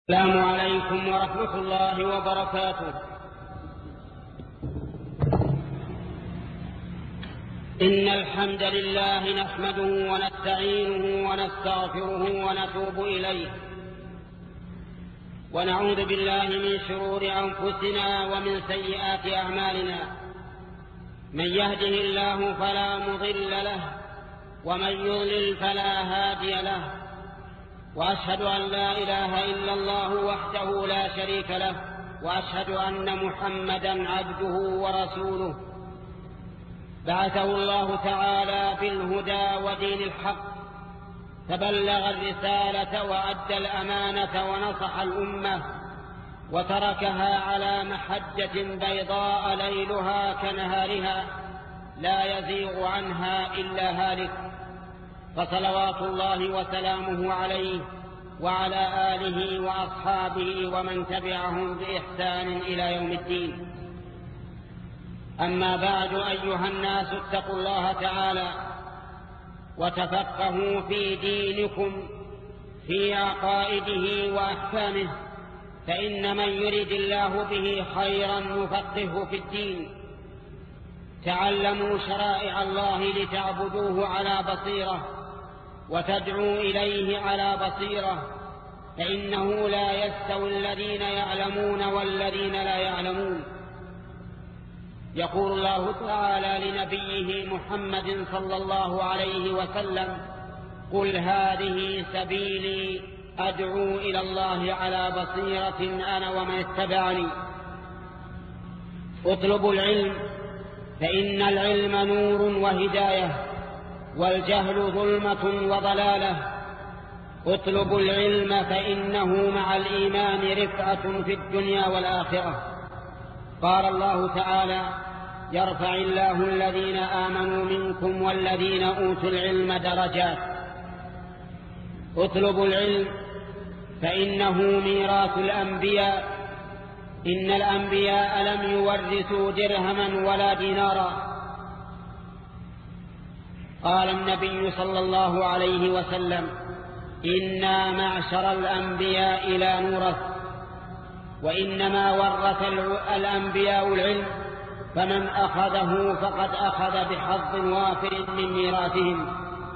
السلام عليكم ورحمة الله وبركاته. إن الحمد لله نحمده ونستعينه ونستغفره ونتوب إليه، ونعوذ بالله من شرور أنفسنا ومن سيئات أعمالنا. من يهده الله فلا مضل له، ومن يضلل فلا هادي له، وأشهد أن لا إله إلا الله وحده لا شريك له، وأشهد أن محمدا عبده ورسوله. بعثه الله تعالى بالهدى ودين الحق، فبلغ الرسالة وأدى الأمانة ونصح الأمة، وتركها على محجة بيضاء ليلها كنهارها لا يزيغ عنها إلا هالك، فصلوات الله وسلامه عليه وعلى آله وأصحابه ومن تبعهم بإحسان إلى يوم الدين. أما بعد، أيها الناس، اتقوا الله تعالى وتفقهوا في دينكم في عقائده وأحكامه، فإن من يرد الله به خيرا يفقهه في الدين. تعلموا شرائع الله لتعبدوه على بصيرة وتدعوا إليه على بصيرة، فإنه لا يستوي الذين يعلمون والذين لا يعلمون. يقول الله تعالى لنبيه محمد صلى الله عليه وسلم: قل هذه سبيلي أدعو إلى الله على بصيرة أنا ومن اتبعني. اطلبوا العلم، فإن العلم نور وهداية، والجهل ظلمة وضلالة. اطلبوا العلم، فإنه مع الإيمان رفعة في الدنيا والآخرة. قال الله تعالى: يرفع الله الذين آمنوا منكم والذين أوتوا العلم درجات. اطلبوا العلم، فإنه ميراث الأنبياء. إن الأنبياء لم يورثوا درهما ولا دينارا. قال النبي صلى الله عليه وسلم: إنا معشر الأنبياء لا نورث، وإنما ورث الأنبياء العلم، فمن أخذه فقد أخذ بحظ وافر من ميراثهم.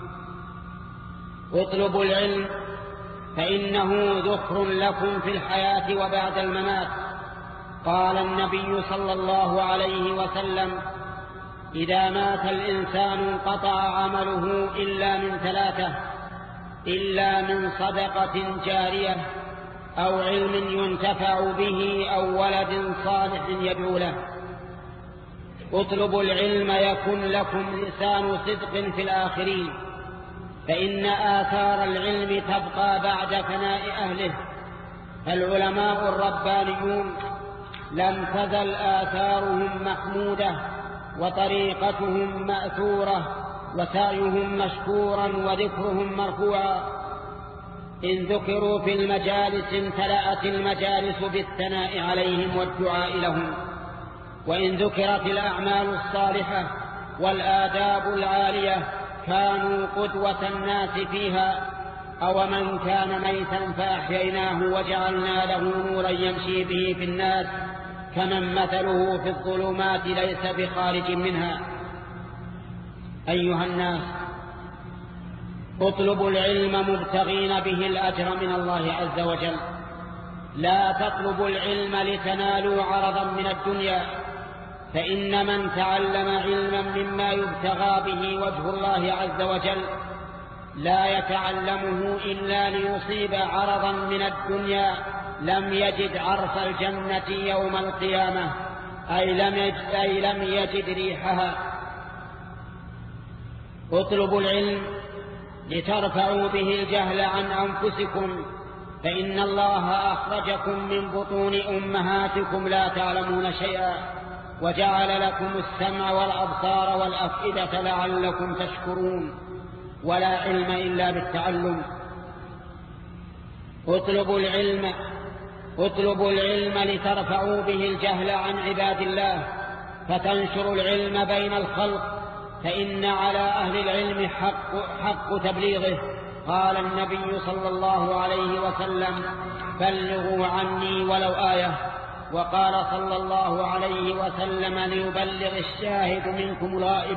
اطلبوا العلم، فإنه ذخر لكم في الحياة وبعد الممات. قال النبي صلى الله عليه وسلم: إذا مات الإنسان انقطع عمله إلا من ثلاثة: إلا من صدقة جارية، أو علم ينتفع به، أو ولد صالح يدعو له. اطلبوا العلم يكن لكم لسان صدق في الآخرين، فإن آثار العلم تبقى بعد فناء أهله. فالعلماء الربانيون لم تزل آثارهم محمودة، وطريقتهم مأثورة، وسعيهم مشكورا، وذكرهم مرفوعا. إن ذكروا في المجالس امتلأت المجالس بالثناء عليهم والدعاء لهم، وإن ذكرت الأعمال الصالحة والآداب العالية كانوا قدوة الناس فيها. أو من كان ميتا فأحييناه وجعلنا له نورا يمشي به في الناس، كمن مثله في الظلمات ليس بخارج منها. أيها الناس، اطلبوا العلم مبتغين به الأجر من الله عز وجل. لا تطلبوا العلم لتنالوا عرضا من الدنيا، فإن من تعلم علما مما يبتغى به وجه الله عز وجل لا يتعلمه إلا ليصيب عرضا من الدنيا لم يجد عرف الجنة يوم القيامة، أي لم يجد ريحها. اطلبوا العلم لترفعوا به الجهل عن أنفسكم، فإن الله أخرجكم من بطون أمهاتكم لا تعلمون شيئا، وجعل لكم السمع والأبصار والأفئدة لعلكم تشكرون. ولا علم إلا بالتعلم. اطلبوا العلم لترفعوا به الجهل عن عباد الله، فتنشروا العلم بين الخلق، فإن على أهل العلم حق تبليغه، قال النبي صلى الله عليه وسلم: بلغوا عني ولو آية. وقال صلى الله عليه وسلم: ليبلغ الشاهد منكم الغائب.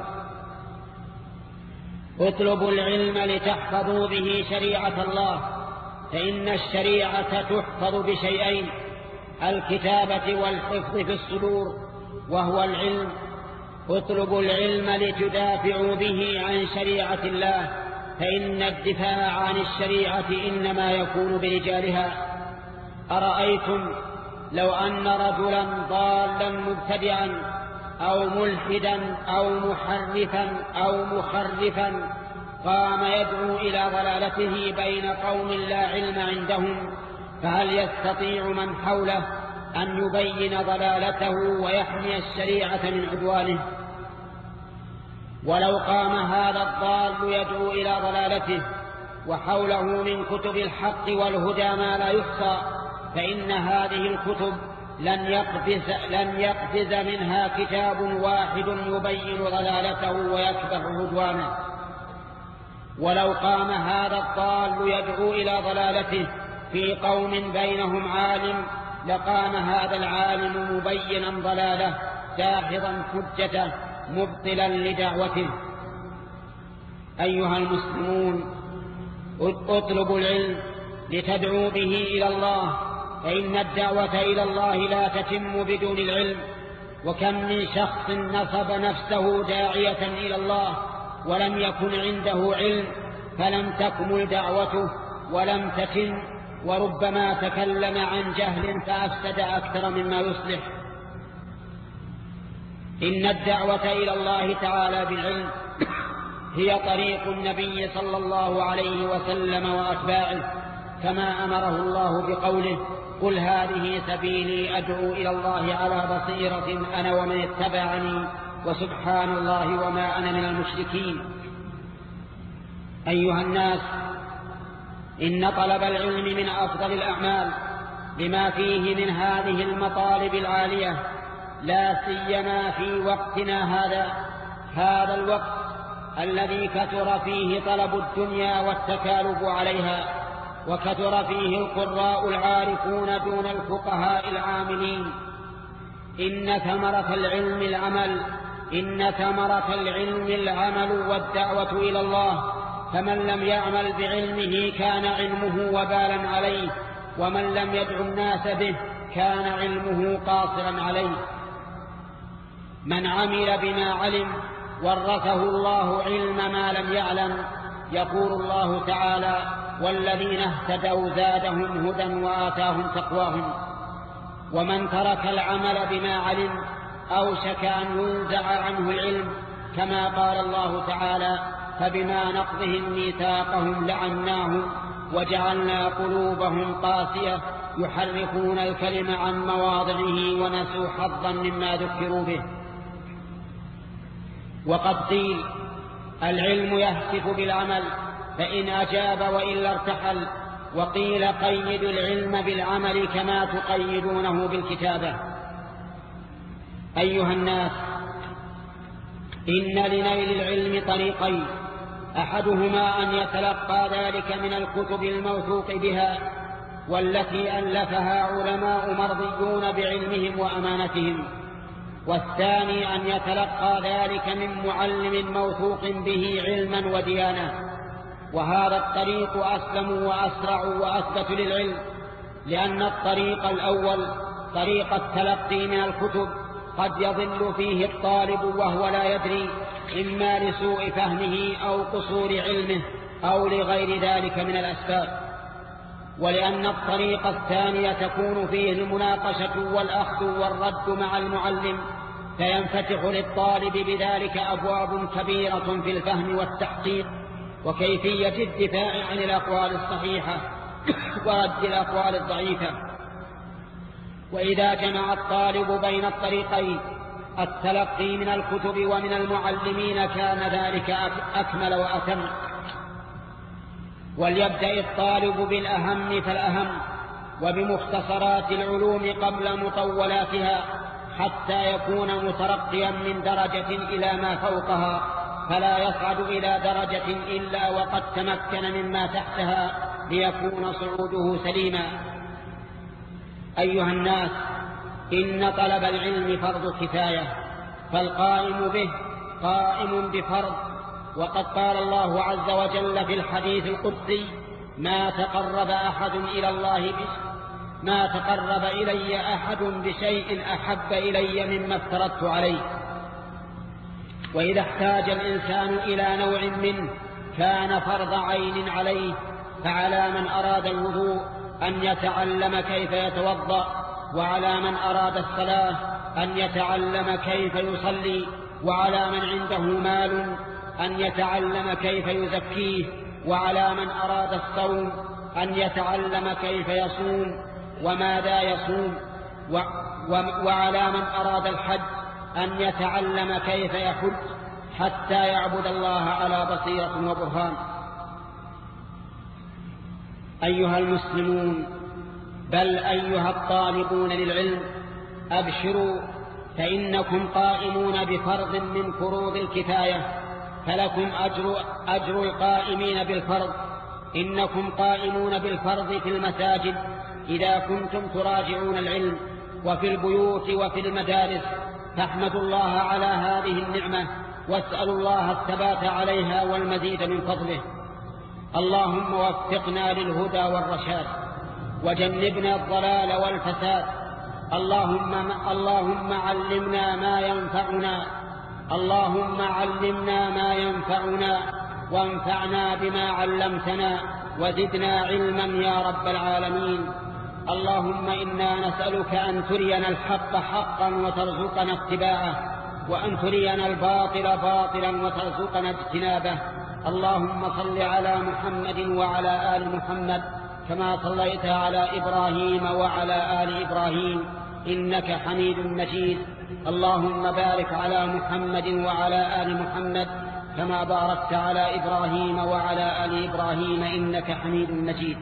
اطلبوا العلم لتحفظوا به شريعة الله، فإن الشريعة تحفظ بشيئين: الكتابة والحفظ في الصدور، وهو العلم. اطلبوا العلم لتدافعوا به عن شريعة الله، فإن الدفاع عن الشريعة إنما يكون برجالها. أرأيتم لو أن رجلا ضالا مبتدعا أو ملحدا أو محرفا أو مخرفا قام يدعو إلى ضلالته بين قوم لا علم عندهم، فهل يستطيع من حوله أن يبين ضلالته ويحمي الشريعة من عدوانه؟ ولو قام هذا الضال يدعو إلى ضلالته وحوله من كتب الحق والهدى ما لا يحصى، فإن هذه الكتب لن يقفز منها كتاب واحد يبين ضلالته ويكبح عدوانه. ولو قام هذا الضال يدعو إلى ضلالته في قوم بينهم عالم، لقام هذا العالم مبينا ضلاله داحضا حجته مبطلا لدعوته. أيها المسلمون، اطلبوا العلم لتدعوا به إلى الله، فإن الدعوة إلى الله لا تتم بدون العلم. وكم من شخص نصب نفسه داعية إلى الله ولم يكن عنده علم، فلم تكمل دعوته ولم تتم، وربما تكلم عن جهل فأفسد أكثر مما يصلح. إن الدعوة إلى الله تعالى بالعلم هي طريق النبي صلى الله عليه وسلم وأتباعه، كما أمره الله بقوله: قل هذه سبيلي أدعو إلى الله على بصيرة أنا ومن اتبعني وسبحان الله وما أنا من المشركين. أيها الناس، إن طلب العلم من أفضل الأعمال لما فيه من هذه المطالب العالية، لا سيما في وقتنا هذا الوقت الذي كثر فيه طلب الدنيا والتكالب عليها، وكثر فيه القراء العارفون دون الفقهاء العاملين. إن ثمرة العلم العمل والدعوة إلى الله، فمن لم يعمل بعلمه كان علمه وبالا عليه، ومن لم يدع الناس به كان علمه قاصرا عليه. من عمل بما علم ورثه الله علم ما لم يعلم. يقول الله تعالى: والذين اهتدوا زادهم هدى وآتاهم تقواهم. ومن ترك العمل بما علم أوشك أن ينزع عنه العلم، كما قال الله تعالى: فبما نقضهم ميثاقهم لعناهم وجعلنا قلوبهم قاسية يحرفون الكلم عن مواضعه ونسوا حظا مما ذكروا به. وقد قيل: العلم يهتف بالعمل فإن أجاب وإلا ارتحل. وقيل: قيدوا العلم بالعمل كما تقيدونه بالكتابة. أيها الناس، إن لنيل العلم طريقين: أحدهما أن يتلقى ذلك من الكتب الموثوق بها والتي ألفها علماء مرضيون بعلمهم وأمانتهم، والثاني أن يتلقى ذلك من معلم موثوق به علما وديانة. وهذا الطريق أسلم وأسرع وأثبت للعلم، لأن الطريق الأول طريق التلقي من الكتب قد يضل فيه الطالب وهو لا يدري، إما لسوء فهمه أو قصور علمه أو لغير ذلك من الأسباب. ولأن الطريق الثاني تكون فيه المناقشة والأخذ والرد مع المعلم، فينفتح للطالب بذلك أبواب كبيرة في الفهم والتحقيق وكيفية الدفاع عن الأقوال الصحيحة ورد الأقوال الضعيفة. وإذا جمع الطالب بين الطريقين، التلقي من الكتب ومن المعلمين، كان ذلك أكمل وأتم. وليبدأ الطالب بالأهم فالأهم، وبمختصرات العلوم قبل مطولاتها، حتى يكون مترقيا من درجة إلى ما فوقها، فلا يصعد إلى درجة إلا وقد تمكن مما تحتها ليكون صعوده سليما. أيها الناس، إن طلب العلم فرض كفاية، فالقائم به قائم بفرض. وقد قال الله عز وجل في الحديث القدسي: ما تقرب إلي أحد بشيء أحب إلي مما افترضت عليه. وإذا احتاج الإنسان إلى نوع منه كان فرض عين عليه، فعلى من أراد الوضوء أن يتعلم كيف يتوضأ، وعلى من أراد الصلاة أن يتعلم كيف يصلي، وعلى من عنده مال أن يتعلم كيف يزكيه، وعلى من أراد الصوم أن يتعلم كيف يصوم وماذا يصوم، وعلى من أراد الحج أن يتعلم كيف يحج حتى يعبد الله على بصيرة وبرهان. أيها المسلمون، بل أيها الطالبون للعلم، أبشروا، فإنكم قائمون بفرض من فروض الكفاية، فلكم أجر القائمين بالفرض. إنكم قائمون بالفرض في المساجد إذا كنتم تراجعون العلم، وفي البيوت وفي المدارس، فاحمدوا الله على هذه النعمة، واسألوا الله الثبات عليها والمزيد من فضله. اللهم وفقنا للهدى والرشاد، وجنبنا الضلال والفساد. اللهم علمنا ما ينفعنا، اللهم علمنا ما ينفعنا، وانفعنا بما علمتنا، وزدنا علما يا رب العالمين. اللهم إنا نسألك أن ترينا الحق حقا وترزقنا اتباعه، وأن ترينا الباطل باطلا وترزقنا اجتنابه. اللهم صل على محمد وعلى آل محمد كما صليت على إبراهيم وعلى آل إبراهيم إنك حميد مجيد. اللهم بارك على محمد وعلى آل محمد كما باركت على إبراهيم وعلى آل إبراهيم إنك حميد مجيد.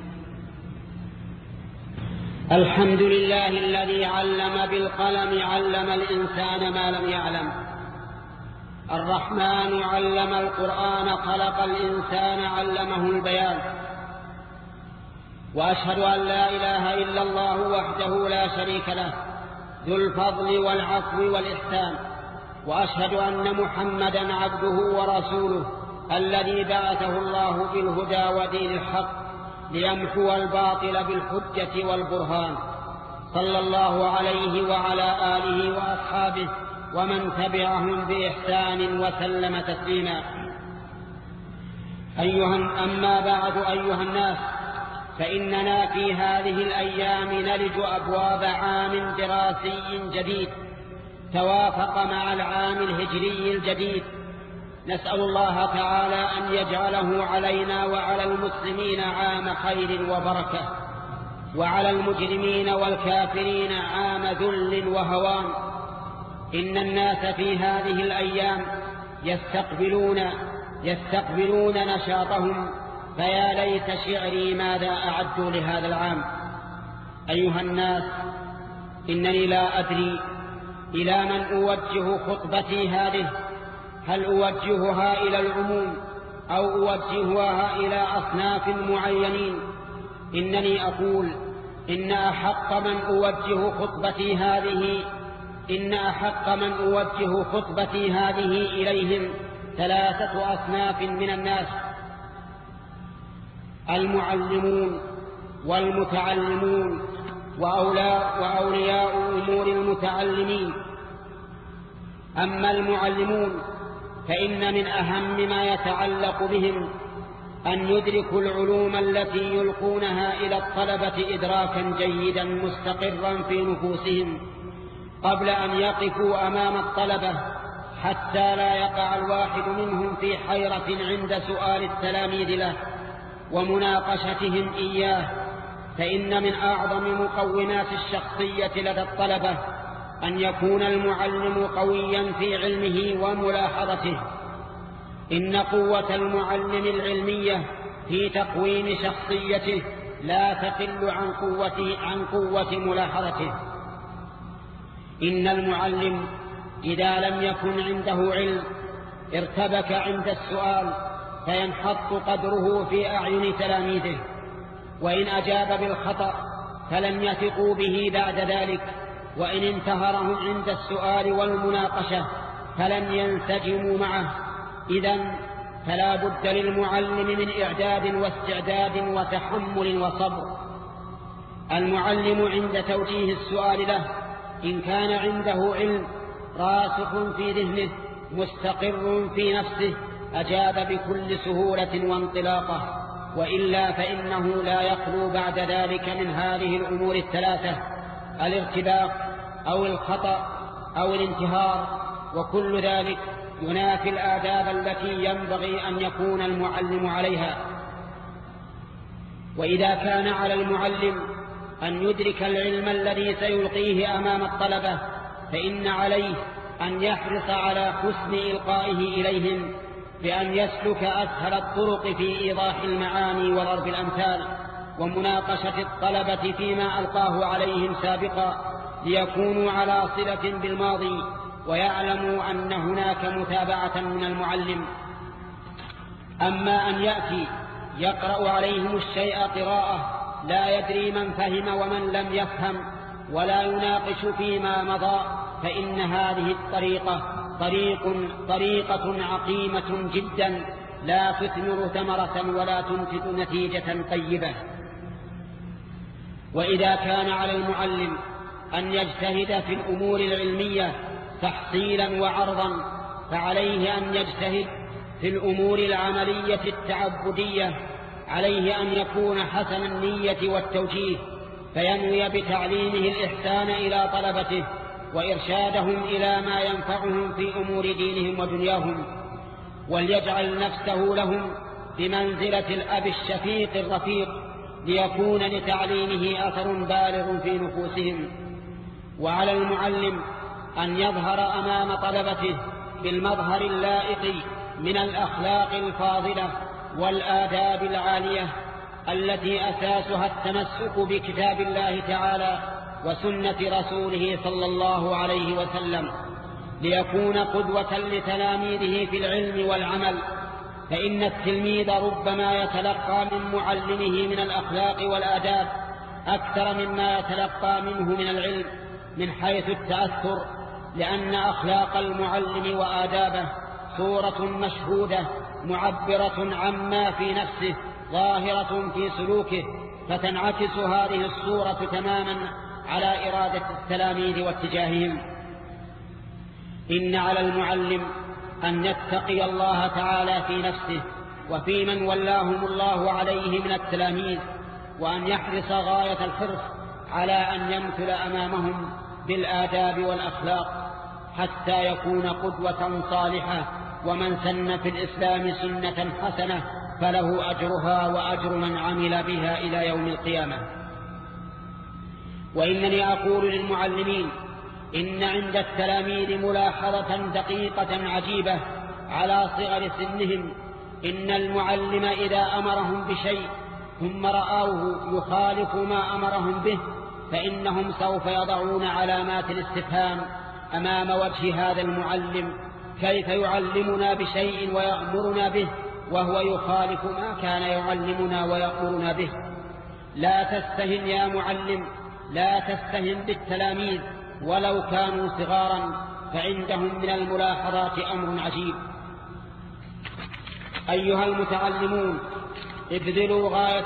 الحمد لله الذي علم بالقلم، علم الإنسان ما لم يعلم. الرحمن علم القرآن، خلق الإنسان علمه البيان. وأشهد أن لا إله إلا الله وحده لا شريك له، ذو الفضل والعفو والإحسان. وأشهد أن محمدا عبده ورسوله الذي بعثه الله بالهدى ودين الحق ليمحو الباطل بالحجة والبرهان، صلى الله عليه وعلى آله وأصحابه ومن تبعهم بإحسان وسلم تسليما. أما بعد، أيها الناس، فإننا في هذه الأيام نلج أبواب عام دراسي جديد توافق مع العام الهجري الجديد. نسأل الله تعالى أن يجعله علينا وعلى المسلمين عام خير وبركة، وعلى المجرمين والكافرين عام ذل وهوان. إن الناس في هذه الأيام يستقبلون نشاطهم، فيا ليت شعري ماذا أعدوا لهذا العام. أيها الناس، إنني لا أدري إلى من أوجه خطبتي هذه، هل أوجهها إلى العموم أو أوجهها إلى أصناف معينين. إنني أقول إن أحق من أوجه خطبتي هذه إليهم 3 أصناف من الناس: المعلمون والمتعلمون وأولياء أمور المتعلمين. أما المعلمون فإن من أهم ما يتعلق بهم أن يدركوا العلوم التي يلقونها إلى الطلبة إدراكا جيدا مستقرا في نفوسهم قبل أن يقفوا أمام الطلبة، حتى لا يقع الواحد منهم في حيرة عند سؤال التلاميذ له ومناقشتهم إياه. فإن من أعظم مقومات الشخصية لدى الطلبة أن يكون المعلم قويا في علمه وملاحظته. إن قوة المعلم العلمية في تقويم شخصيته لا تقل عن قوة ملاحظته. إن المعلم إذا لم يكن عنده علم ارتبك عند السؤال فينحط قدره في أعين تلاميذه، وإن أجاب بالخطأ فلن يثقوا به بعد ذلك، وإن انتهرهم عند السؤال والمناقشة فلن ينسجموا معه. إذن فلا بد للمعلم من إعداد واستعداد وتحمل وصبر. المعلم عند توجيه السؤال له إن كان عنده علم راسخ في ذهنه مستقر في نفسه أجاب بكل سهولة وانطلاقة، وإلا فإنه لا يخلو بعد ذلك من هذه الأمور الثلاثة: الارتباك أو الخطأ أو الانتهار، وكل ذلك ينافي الآداب التي ينبغي أن يكون المعلم عليها. وإذا كان على المعلم أن يدرك العلم الذي سيلقيه أمام الطلبة فإن عليه أن يحرص على حسن إلقائه إليهم بأن يسلك أسهل الطرق في إيضاح المعاني وضرب الأمثال ومناقشة الطلبة فيما ألقاه عليهم سابقا، ليكونوا على صلة بالماضي ويعلموا أن هناك متابعة من المعلم. أما أن يأتي يقرأ عليهم الشيء قراءة لا يدري من فهم ومن لم يفهم ولا يناقش فيما مضى، فإن هذه الطريقة طريقة عقيمة جدا لا تثمر ثمرة ولا تنتج نتيجة طيبة. وإذا كان على المعلم أن يجتهد في الأمور العلمية تحصيلا وعرضا فعليه أن يجتهد في الأمور العملية التعبدية. عليه أن يكون حسن النية والتوجيه، فينوي بتعليمه الإحسان إلى طلبته وإرشادهم إلى ما ينفعهم في أمور دينهم ودنياهم، وليجعل نفسه لهم بمنزلة الأب الشفيق الرفيق ليكون لتعليمه أثر بالغ في نفوسهم. وعلى المعلم أن يظهر أمام طلبته بالمظهر اللائق من الأخلاق الفاضلة والآداب العالية التي أساسها التمسك بكتاب الله تعالى وسنة رسوله صلى الله عليه وسلم، ليكون قدوة لتلاميذه في العلم والعمل. فإن التلميذ ربما يتلقى من معلمه من الأخلاق والآداب أكثر مما يتلقى منه من العلم من حيث التأثر، لأن أخلاق المعلم وآدابه صورة مشهودة معبرة عما في نفسه ظاهرة في سلوكه، فتنعكس هذه الصورة تماما على إرادة التلاميذ واتجاههم. إن على المعلم أن يتقي الله تعالى في نفسه وفي من ولاهم الله عليه من التلاميذ، وأن يحرص غاية الحرص على أن يمثل أمامهم بالآداب والأخلاق حتى يكون قدوة صالحة. ومن سن في الإسلام سنة حسنة فله أجرها وأجر من عمل بها إلى يوم القيامة. وإنني أقول للمعلمين إن عند التلاميذ ملاحظة دقيقة عجيبة على صغر سنهم. إن المعلم إذا أمرهم بشيء ثم رأوه يخالف ما أمرهم به فإنهم سوف يضعون علامات الاستفهام أمام وجه هذا المعلم: كيف يعلمنا بشيء ويأمرنا به وهو يخالف ما كان يعلمنا ويأمرنا به؟ لا تستهن يا معلم، لا تستهن بالتلاميذ ولو كانوا صغارا، فعندهم من الملاحظات أمر عجيب. أيها المتعلمون، ابذلوا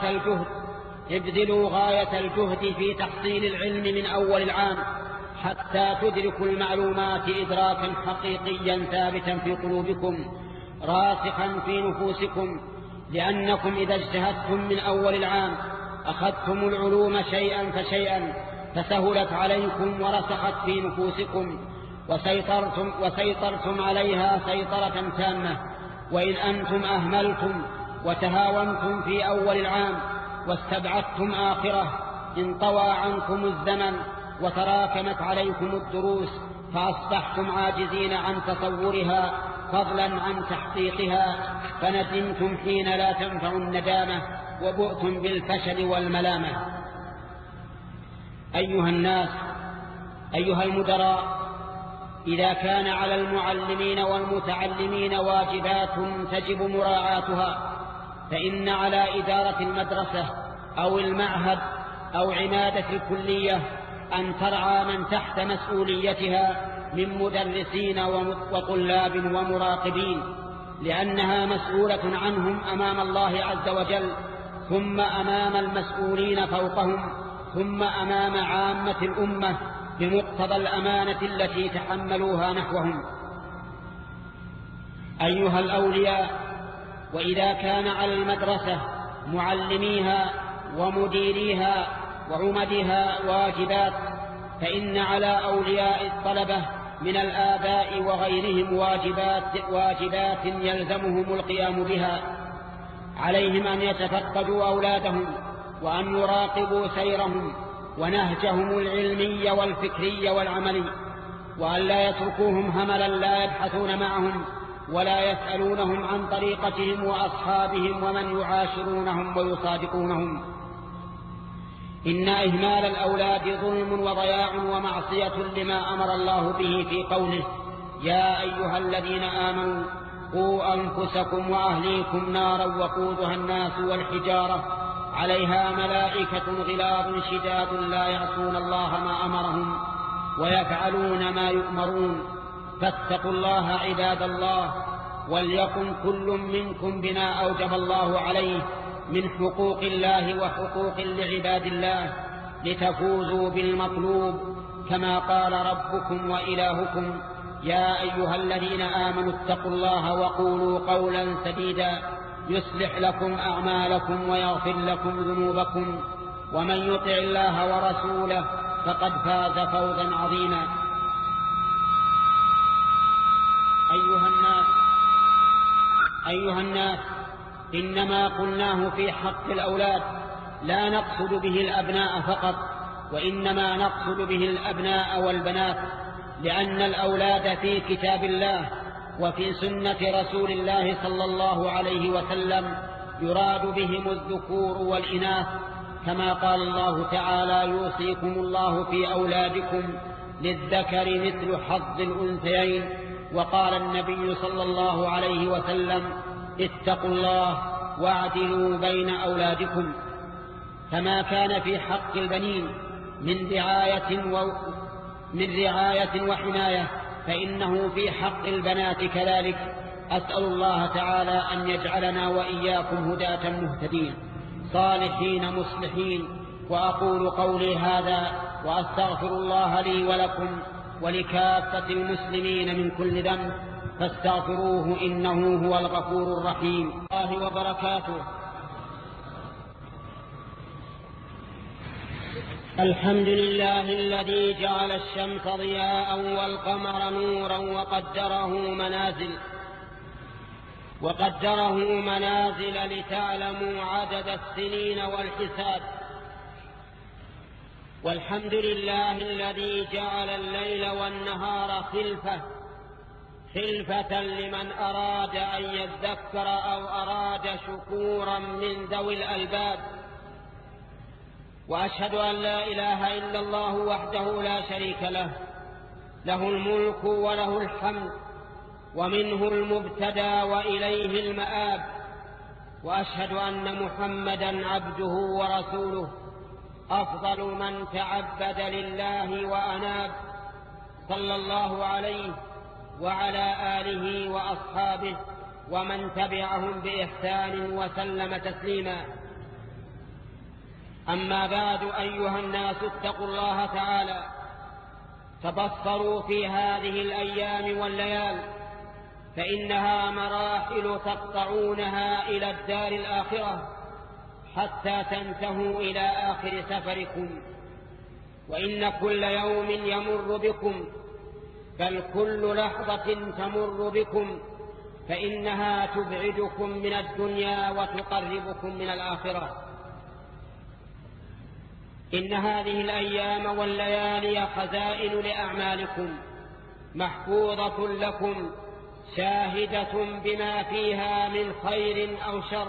غاية الجهد في تحصيل العلم من أول العام حتى تدركوا المعلومات إدراكا حقيقيا ثابتا في قلوبكم راسخا في نفوسكم، لأنكم إذا اجتهدتم من أول العام أخذتم العلوم شيئا فشيئا فسهلت عليكم ورسخت في نفوسكم وسيطرتم عليها سيطرة تامة. وإن أنتم أهملتم وتهاونتم في أول العام واستبعدتم آخره انطوى عنكم الزمن وتراكمت عليكم الدروس فأصبحتم عاجزين عن تصورها فضلا عن تحقيقها، فندمتم حين لا تنفع الندامة وبؤتم بالفشل والملامة. أيها الناس، أيها المدراء، إذا كان على المعلمين والمتعلمين واجبات تجب مراعاتها، فإن على إدارة المدرسة أو المعهد أو عمادة الكلية أن ترعى من تحت مسؤوليتها من مدرسين وطلاب ومراقبين، لأنها مسؤولة عنهم أمام الله عز وجل، ثم أمام المسؤولين فوقهم، ثم أمام عامة الأمة بمقتضى الأمانة التي تحملوها نحوهم. أيها الأولياء، وإذا كان على المدرسة معلميها ومديريها وعمدها واجبات، فإن على أولياء الطلبة من الآباء وغيرهم واجبات يلزمهم القيام بها. عليهم أن يتفقدوا أولادهم وأن يراقبوا سيرهم ونهجهم العلمي والفكري والعملي، وأن لا يتركوهم هملا لا يبحثون معهم ولا يسألونهم عن طريقتهم وأصحابهم ومن يعاشرونهم ويصادقونهم. إن إهمال الأولاد ظلم وضياع ومعصية لما أمر الله به في قوله: يا أيها الذين آمنوا قوا أنفسكم وأهليكم نارا وقودها الناس والحجارة عليها ملائكة غلاظ شداد لا يعصون الله ما أمرهم ويفعلون ما يؤمرون، فاتقوا الله عباد الله، وليكن كل منكم بما أوجب الله عليه من حقوق الله وحقوق لعباد الله، لتفوزوا بالمطلوب، كما قال ربكم وإلهكم: يا أيها الذين آمنوا اتقوا الله وقولوا قولا سديدا يصلح لكم أعمالكم ويغفر لكم ذنوبكم، ومن يطع الله ورسوله فقد فاز فوزا عظيما. أيها الناس، إنما قلناه في حق الأولاد لا نقصد به الأبناء فقط، وإنما نقصد به الأبناء والبنات، لأن الأولاد في كتاب الله وفي سنة رسول الله صلى الله عليه وسلم يراد بهم الذكور والإناث، كما قال الله تعالى: يوصيكم الله في أولادكم للذكر مثل حظ الأنثيين. وقال النبي صلى الله عليه وسلم: اتقوا الله واعدلوا بين أولادكم. كما كان في حق البنين من رعاية وحماية، فإنه في حق البنات كذلك. أسأل الله تعالى أن يجعلنا وإياكم هداة مهتدين صالحين مصلحين. وأقول قولي هذا وأستغفر الله لي ولكم ولكافة المسلمين من كل ذنب، فاستغفروه إنه هو الغفور الرحيم. الله وبركاته. الحمد لله الذي جعل الشمس ضياء والقمر نورا وقدره منازل لتعلموا عدد السنين والحساب. والحمد لله الذي جعل الليل والنهار خلفة لمن أراد أن يذكر أو أراد شكورا من ذوي الألباب. وأشهد أن لا إله إلا الله وحده لا شريك له، له الملك وله الحمد، ومنه المبتدى وإليه المآب. وأشهد أن محمدا عبده ورسوله، أفضل من تعبد لله وأناب، صلى الله عليه وعلى آله وأصحابه ومن تبعهم بإحسان وسلم تسليما. أما بعد، أيها الناس، اتقوا الله تعالى، تبصروا في هذه الأيام والليال، فإنها مراحل تقطعونها إلى الدار الآخرة حتى تنتهوا إلى آخر سفركم. وإن كل يوم يمر بكم، بل كل لحظة تمر بكم، فإنها تبعدكم من الدنيا وتقربكم من الآخرة. إن هذه الأيام والليالي خزائن لأعمالكم محفوظة لكم، شاهدة بما فيها من خير أو شر،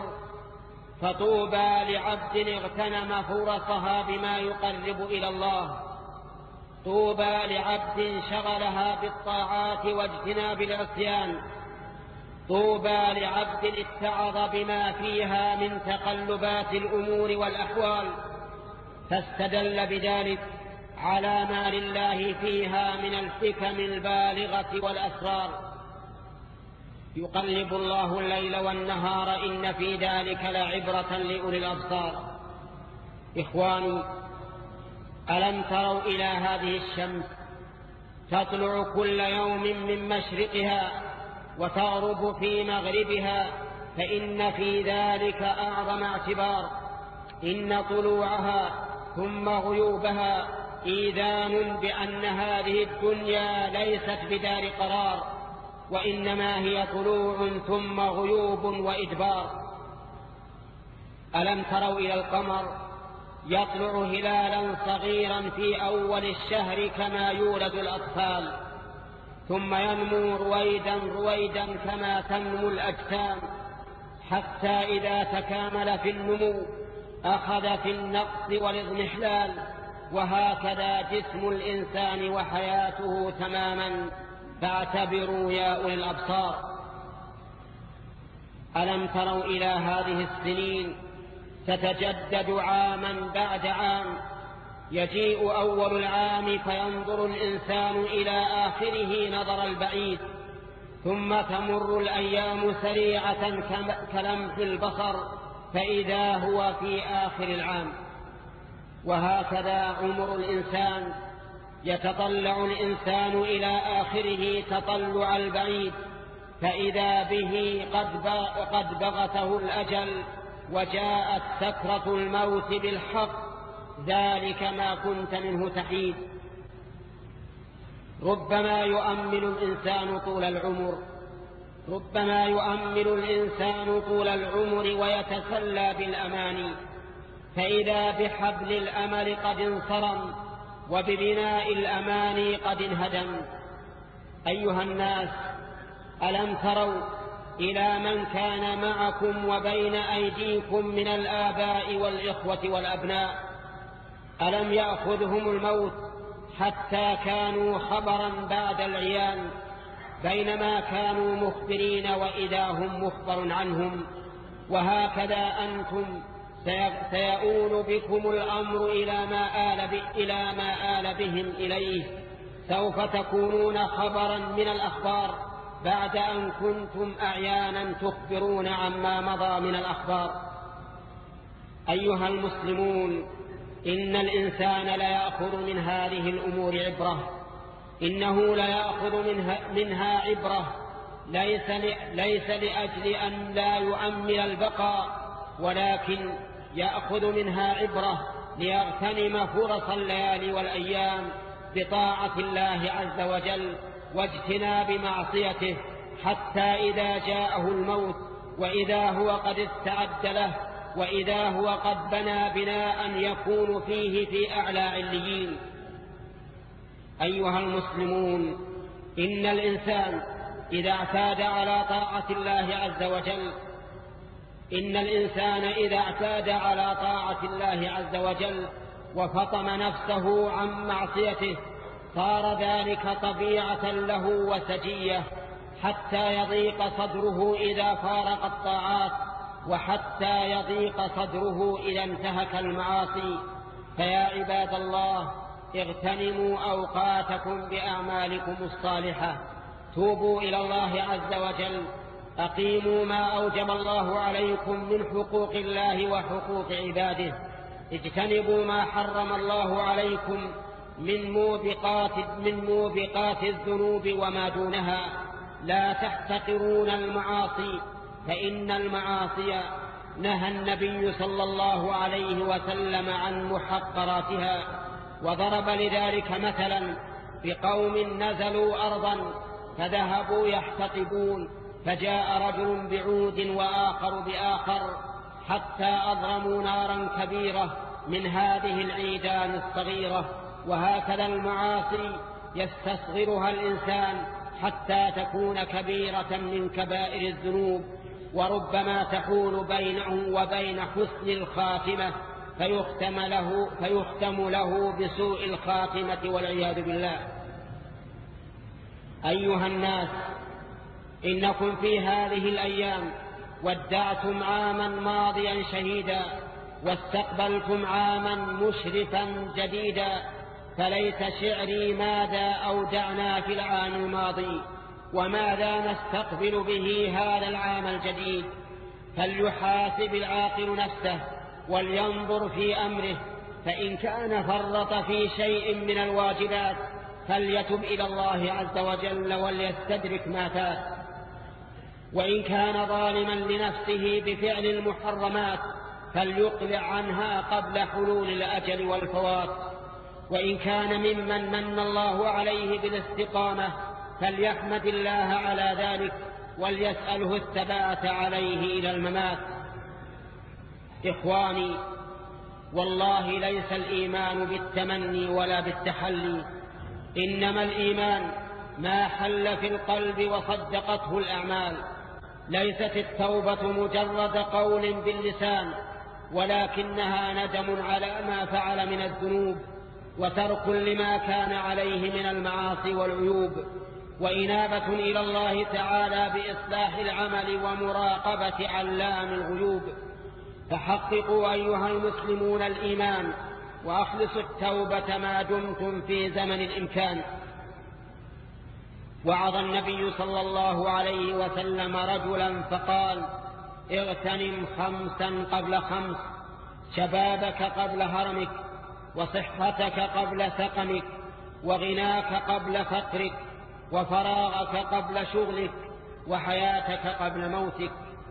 فطوبى لعبد اغتنم فرصها بما يقرب إلى الله، طوبى لعبد شغلها بالطاعات واجتناب العصيان، طوبى لعبد اتعظ بما فيها من تقلبات الأمور والأحوال فاستدل بذلك على ما لله فيها من الحكم البالغة والأسرار. يقلب الله الليل والنهار إن في ذلك لعبرة لأولي الأبصار. إخواني، ألم تروا إلى هذه الشمس تطلع كل يوم من مشرقها وتغرب في مغربها، فإن في ذلك أعظم اعتبار. إن طلوعها ثم غيوبها إيذان بأن هذه الدنيا ليست بدار قرار، وإنما هي طلوع ثم غيوب وإدبار. ألم تروا إلى القمر يطلع هلالا صغيرا في أول الشهر كما يولد الأطفال، ثم ينمو رويدا رويدا كما تنمو الأجسام، حتى إذا تكامل في النمو أخذ في النقص والاضمحلال. وهكذا جسم الإنسان وحياته تماما، فاعتبروا يا أولي الأبصار. ألم تروا إلى هذه السنين تتجدد عاما بعد عام، يجيء أول العام فينظر الإنسان إلى آخره نظر البعيد، ثم تمر الأيام سريعة كلمح البصر فإذا هو في آخر العام. وهكذا عمر الإنسان، يتطلع الإنسان إلى آخره تطلع البعيد، فإذا به قد بغته الأجل وجاءت سكرة الموت بالحق، ذلك ما كنت منه تحيد. ربما يؤمل الإنسان طول العمر ويتسلى بالأماني، فإذا بحبل الأمل قد انصرم وببناء الأماني قد انهدم. أيها الناس، ألم تروا إلى من كان معكم وبين أيديكم من الآباء والإخوة والأبناء؟ ألم يأخذهم الموت حتى كانوا خبرا بعد العيان، بينما كانوا مخبرين وإذا هم مخبر عنهم؟ وهكذا أنتم سيؤول بكم الأمر إلى ما آل بهم إليه، سوف تكونون خبرا من الأخبار بعد أن كنتم أعيانا تخبرون عما مضى من الأخبار. أيها المسلمون، إن الإنسان لا يأخذ من هذه الأمور عبرة، إنه لا يأخذ منها عبرة ليس لأجل أن لا يؤمل البقاء، ولكن يأخذ منها عبرة ليغتنم فرص الليالي والأيام بطاعة الله عز وجل واجتناب معصيته، حتى إذا جاءه الموت وإذا هو قد استعد له وإذا هو قد بنى بناء يكون فيه في أعلى عليين. أيها المسلمون، إن الإنسان إذا اعتاد على طاعة الله عز وجل وفطم نفسه عن معصيته صار ذلك طبيعة له وسجية، حتى يضيق صدره إذا فارق الطاعات، وحتى يضيق صدره إذا انتهك المعاصي. فيا عباد الله، اغتنموا أوقاتكم بأعمالكم الصالحة، توبوا إلى الله عز وجل، أقيموا ما أوجب الله عليكم من حقوق الله وحقوق عباده، اجتنبوا ما حرم الله عليكم من موبقات الذنوب وما دونها. لا تحتقرون المعاصي، فإن المعاصي نهى النبي صلى الله عليه وسلم عن محقراتها، وضرب لذلك مثلا بقوم نزلوا أرضا فذهبوا يحتطبون، فجاء رجل بعود وآخر بآخر حتى أضرموا نارا كبيرة من هذه العيدان الصغيرة. وهكذا المعاصي يستصغرها الإنسان حتى تكون كبيرة من كبائر الذنوب، وربما تحول بينه وبين حسن الخاتمة، فيختم له بسوء الخاتمة والعياذ بالله. أيها الناس، إنكم في هذه الأيام ودعتم عاما ماضيا شهيدا واستقبلتم عاما مشرفا جديدا، فليس شعري ماذا أودعنا في العام الماضي وماذا نستقبل به هذا العام الجديد. فليحاسب العاقل نفسه ولينظر في أمره، فإن كان فرط في شيء من الواجبات فليتب إلى الله عز وجل وليستدرك ما فات، وإن كان ظالما لنفسه بفعل المحرمات فليقلع عنها قبل حلول الأجل والفوات، وإن كان ممن من الله عليه بالاستقامة فليحمد الله على ذلك وليسأله الثبات عليه إلى الممات. إخواني، والله ليس الإيمان بالتمني ولا بالتحلي، إنما الإيمان ما حل في القلب وصدقته الأعمال. ليست التوبة مجرد قول باللسان، ولكنها ندم على ما فعل من الذنوب وترك لما كان عليه من المعاصي والعيوب، وإنابة إلى الله تعالى بإصلاح العمل ومراقبة علام الغيوب. فحققوا أيها المسلمون الإيمان وأخلصوا التوبة ما دمتم في زمن الإمكان. وعظ النبي صلى الله عليه وسلم رجلا فقال: اغتنم 5 قبل 5، شبابك قبل هرمك، وصحتك قبل سقمك، وغناك قبل فقرك، وفراغك قبل شغلك، وحياتك قبل موتك.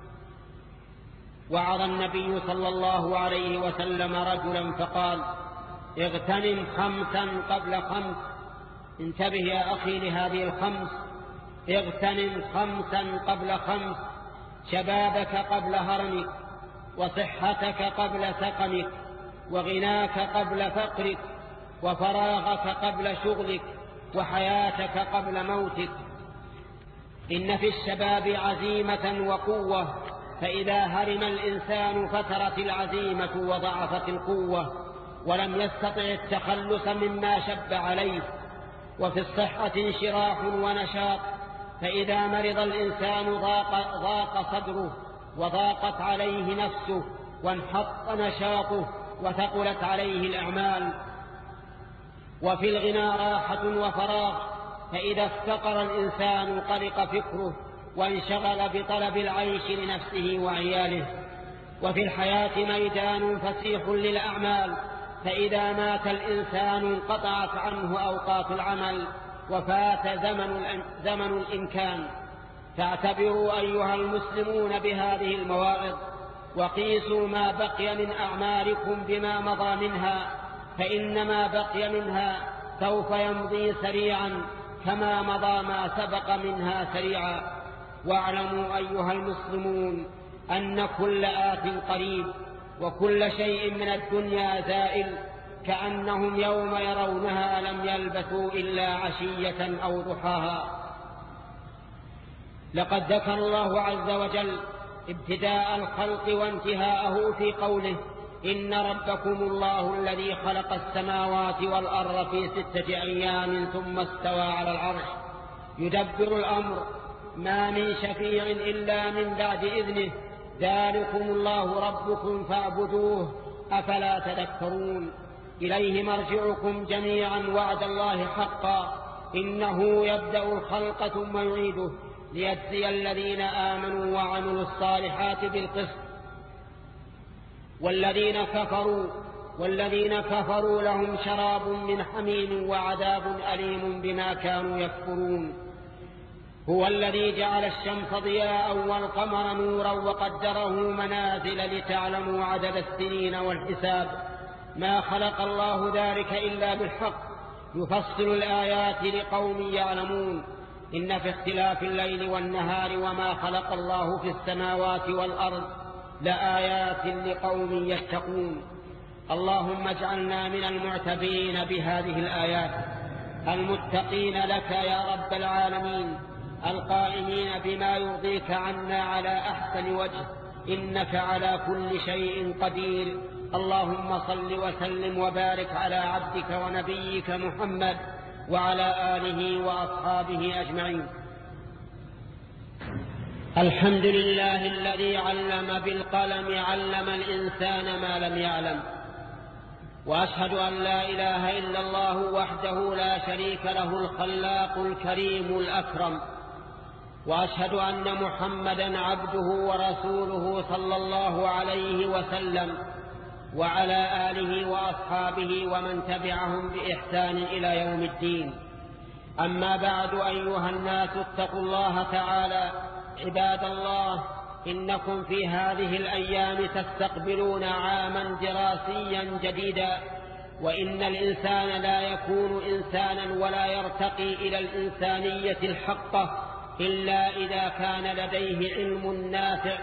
وعظ النبي صلى الله عليه وسلم رجلا فقال: اغتنم 5 قبل 5. انتبه يا أخي لهذه ال5: اغتنم 5 قبل 5، شبابك قبل هرمك، وصحتك قبل سقمك، وغناك قبل فقرك، وفراغك قبل شغلك، وحياتك قبل موتك. إن في الشباب عزيمة وقوة، فإذا هرم الإنسان فترت العزيمة وضعفت القوة ولم يستطع التخلص مما شب عليه. وفي الصحة انشراح ونشاط، فإذا مرض الإنسان ضاق صدره وضاقت عليه نفسه وانحط نشاطه وثقلت عليه الأعمال. وفي الغنى راحة وفراغ، فإذا افتقر الإنسان قلق فكره وانشغل بطلب العيش لنفسه وعياله. وفي الحياة ميدان فسيح للأعمال، فإذا مات الإنسان انقطعت عنه أوقات العمل وفات زمن الإمكان. فاعتبروا أيها المسلمون بهذه المواعظ، وقيسوا ما بقي من أعمالكم بما مضى منها، فإن ما بقي منها سوف يمضي سريعا كما مضى ما سبق منها سريعا. واعلموا أيها المسلمون أن كل آت قريب، وكل شيء من الدنيا زائل، كأنهم يوم يرونها لم يلبثوا إلا عشية أو ضحاها. لقد ذكر الله عز وجل ابتداء الخلق وانتهاءه في قوله: إن ربكم الله الذي خلق السماوات والأرض في 6 أيام ثم استوى على العرش يدبر الأمر، ما من شفيع إلا من بعد إذنه، ذلكم الله ربكم فاعبدوه، أفلا تذكرون. إليه مرجعكم جميعا، وعد الله حقا، إنه يبدأ الخلق ثم يعيده ليجزي الذين آمنوا وعملوا الصالحات بالقسط، والذين كفروا لهم شراب من حميم وعذاب أليم بما كانوا يكفرون. هو الذي جعل الشمس ضياء والقمر نورا وقدره منازل لتعلموا عدد السنين والحساب، ما خلق الله ذلك إلا بالحق، يفصل الآيات لقوم يعلمون. إن في اختلاف الليل والنهار وما خلق الله في السماوات والأرض لآيات لقوم يتقون. اللهم اجعلنا من المعتبرين بهذه الآيات، المتقين لك يا رب العالمين، القائمين بما يرضيك عنا على أحسن وجه، إنك على كل شيء قدير. اللهم صل وسلم وبارك على عبدك ونبيك محمد وعلى آله وأصحابه أجمعين. الحمد لله الذي علم بالقلم علم الإنسان ما لم يعلم، وأشهد أن لا إله إلا الله وحده لا شريك له الخلاق الكريم الأكرم، وأشهد أن محمدا عبده ورسوله صلى الله عليه وسلم وعلى آله وأصحابه ومن تبعهم بإحسان إلى يوم الدين. أما بعد، أيها الناس اتقوا الله تعالى. عباد الله، إنكم في هذه الأيام تستقبلون عاما دراسيا جديدا، وإن الإنسان لا يكون إنسانا ولا يرتقي إلى الإنسانية الحقة إلا إذا كان لديه علم نافع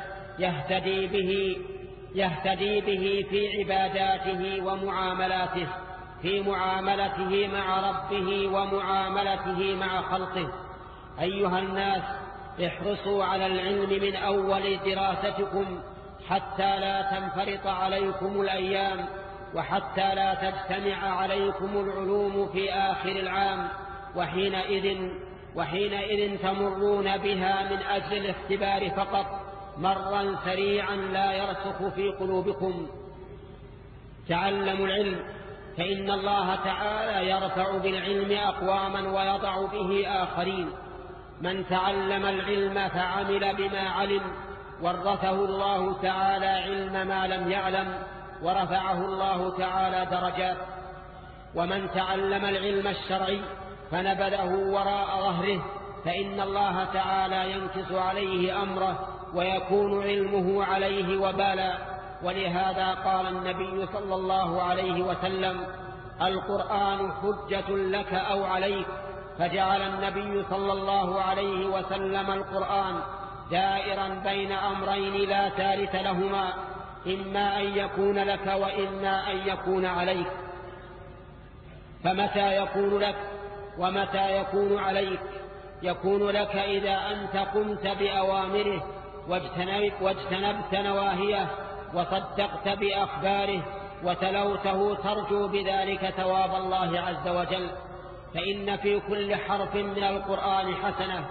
يهتدي به في عباداته ومعاملاته، في معاملته مع ربه ومعاملته مع خلقه. أيها الناس، احرصوا على العلم من أول دراستكم حتى لا تنفرط عليكم الأيام، وحتى لا تجتمع عليكم العلوم في آخر العام، وحينئذ تمرون بها من أجل الاختبار فقط، مرا سريعا لا يرسخ في قلوبكم. تعلموا العلم، فإن الله تعالى يرفع بالعلم أقواما ويضع به آخرين. من تعلم العلم فعمل بما علم ورثه الله تعالى علم ما لم يعلم، ورفعه الله تعالى درجات. ومن تعلم العلم الشرعي فنبذه وراء ظهره فإن الله تعالى ينكس عليه أمره ويكون علمه عليه وبالا. ولهذا قال النبي صلى الله عليه وسلم: القرآن حجة لك أو عليك. فجعل النبي صلى الله عليه وسلم القرآن دائرا بين أمرين لا ثالث لهما، إما أن يكون لك وإما أن يكون عليك. فمتى يكون لك ومتى يكون عليك؟ يكون لك إذا أنت قمت بأوامره واجتنبت نواهيه وصدقت بأخباره وتلوته ترجو بذلك ثواب الله عز وجل. فإن في كل حرف من القرآن حسنة،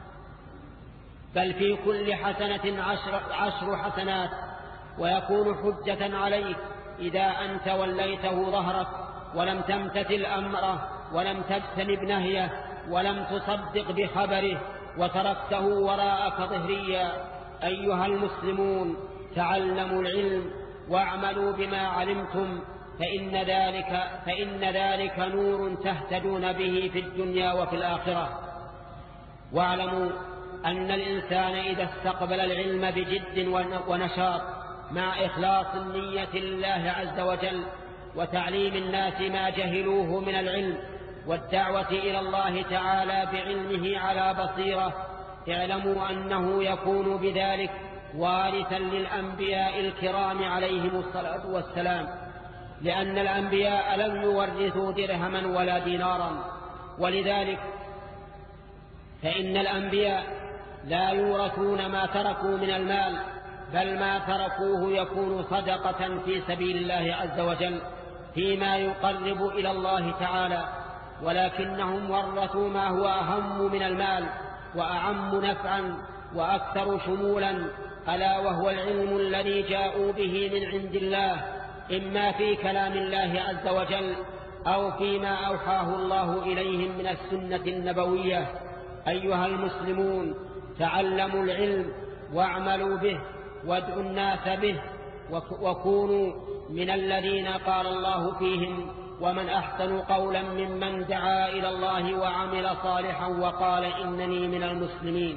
بل في كل حسنة 10 حسنات، ويكون حجة عليك إذا أنت وليته ظهرك ولم تمتثل أمره ولم تجتنب نهيه ولم تصدق بخبره وتركته وراءك ظهريا. أيها المسلمون، تعلموا العلم واعملوا بما علمتم، فإن ذلك نور تهتدون به في الدنيا وفي الآخرة. واعلموا أن الإنسان إذا استقبل العلم بجد ونشاط مع إخلاص النية لله عز وجل وتعليم الناس ما جهلوه من العلم والدعوة إلى الله تعالى بعلمه على بصيرة، اعلموا أنه يكون بذلك وارثا للأنبياء الكرام عليهم الصلاة والسلام، لأن الأنبياء لم يورثوا درهما ولا دينارا. ولذلك فإن الأنبياء لا يورثون ما تركوا من المال، بل ما تركوه يكون صدقة في سبيل الله عز وجل فيما يقرب إلى الله تعالى، ولكنهم ورثوا ما هو أهم من المال وأعم نفعا وأكثر شمولا، ألا وهو العلم الذي جاءوا به من عند الله، إما في كلام الله عز وجل أو فيما أوحاه الله إليهم من السنة النبوية. أيها المسلمون، تعلموا العلم واعملوا به وادعوا الناس به، وكونوا من الذين قال الله فيهم: ومن أحسن قولا ممن دعا إلى الله وعمل صالحا وقال إنني من المسلمين.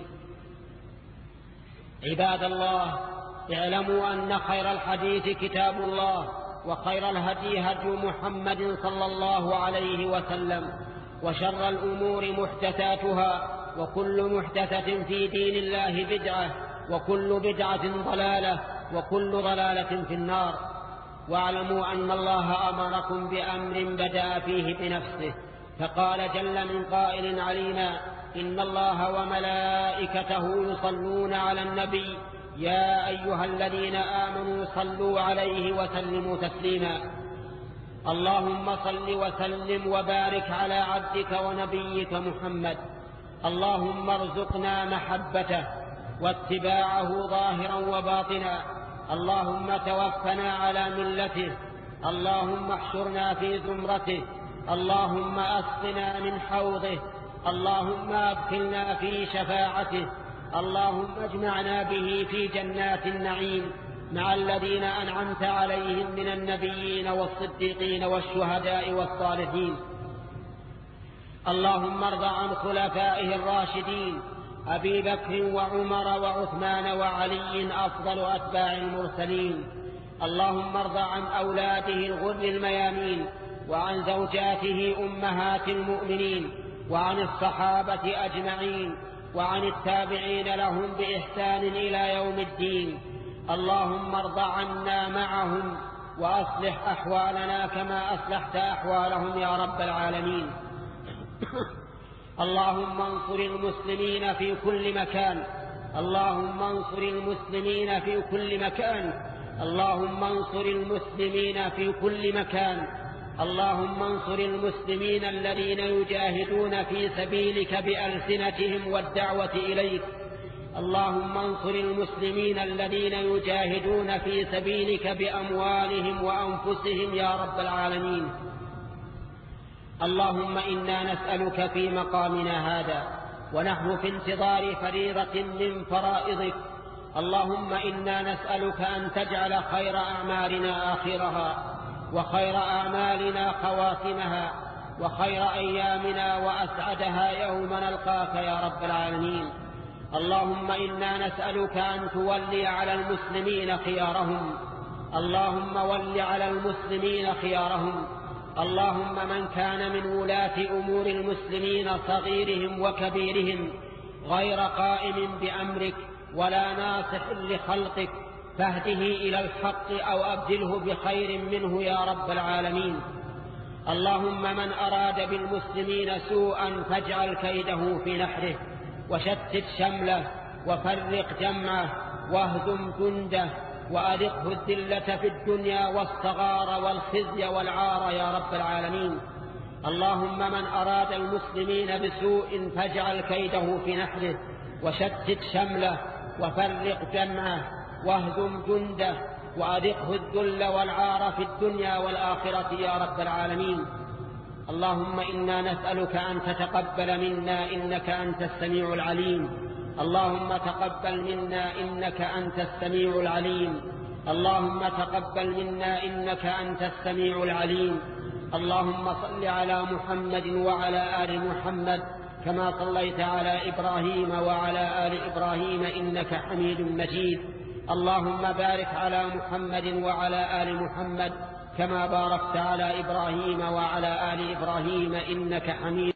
عباد الله، اعلموا أن خير الحديث كتاب الله، وخير الهدي هدي محمد صلى الله عليه وسلم، وشر الأمور محدثاتها، وكل محدثة في دين الله بدعة، وكل بدعة ضلالة، وكل ضلالة في النار. واعلموا أن الله أمركم بأمر بدأ فيه بنفسه، فقال جل من قائل علينا: إن الله وملائكته يصلون على النبي يا أيها الذين آمنوا صلوا عليه وسلموا تسليما. اللهم صل وسلم وبارك على عبدك ونبيك محمد. اللهم ارزقنا محبته واتباعه ظاهرا وباطنا. اللهم توفنا على ملته. اللهم احشرنا في زمرته. اللهم أسقنا من حوضه. اللهم أدخلنا في شفاعته. اللهم اجمعنا به في جنات النعيم مع الذين أنعمت عليهم من النبيين والصديقين والشهداء والصالحين. اللهم ارض عن خلفائه الراشدين أبي بكر وعمر وعثمان وعلي أفضل أتباع المرسلين. اللهم ارض عن أولاده الغر الميامين وعن زوجاته أمهات المؤمنين وعن الصحابة أجمعين وعن التابعين لهم بإحسان إلى يوم الدين. اللهم ارض عنا معهم وأصلح أحوالنا كما أصلحت أحوالهم يا رب العالمين. اللهم انصر المسلمين في كل مكان. اللهم انصر المسلمين في كل مكان. اللهم انصر المسلمين في كل مكان. اللهم انصر المسلمين الذين يجاهدون في سبيلك بألسنتهم والدعوة إليك. اللهم انصر المسلمين الذين يجاهدون في سبيلك بأموالهم وأنفسهم يا رب العالمين. اللهم إنا نسألك في مقامنا هذا ونحن في انتظار فريضة من فرائضك، اللهم إنا نسألك أن تجعل خير أعمالنا آخرها وخير أعمالنا خواتمها وخير أيامنا وأسعدها يوم نلقاك يا رب العالمين. اللهم إنا نسألك أن تولي على المسلمين خيارهم. اللهم ول على المسلمين خيارهم. اللهم من كان من ولاة أمور المسلمين صغيرهم وكبيرهم غير قائم بأمرك ولا ناصح لخلقك فاهده إلى الحق أو أبدله بخير منه يا رب العالمين. اللهم من أراد بالمسلمين سوءا فاجعل كيده في نحره وشتت شمله وفرق جمعه واهزم جنده وأذقه الذلة في الدنيا والصغار والخزي والعار يا رب العالمين. اللهم من أراد المسلمين بسوء فاجعل كيده في نحره وشتت شمله وفرق جمعه واهزم جنده وأذقه الذل والعار في الدنيا والآخرة يا رب العالمين. اللهم إنا نسألك أن تتقبل منا إنك أنت السميع العليم. اللهم تقبل منا إنك أنت السميع العليم. اللهم تقبل منا إنك أنت السميع العليم. اللهم صل على محمد وعلى آل محمد كما صليت على إبراهيم وعلى آل إبراهيم إنك حميد مجيد. اللهم بارك على محمد وعلى آل محمد كما باركت على إبراهيم وعلى آل إبراهيم إنك حميد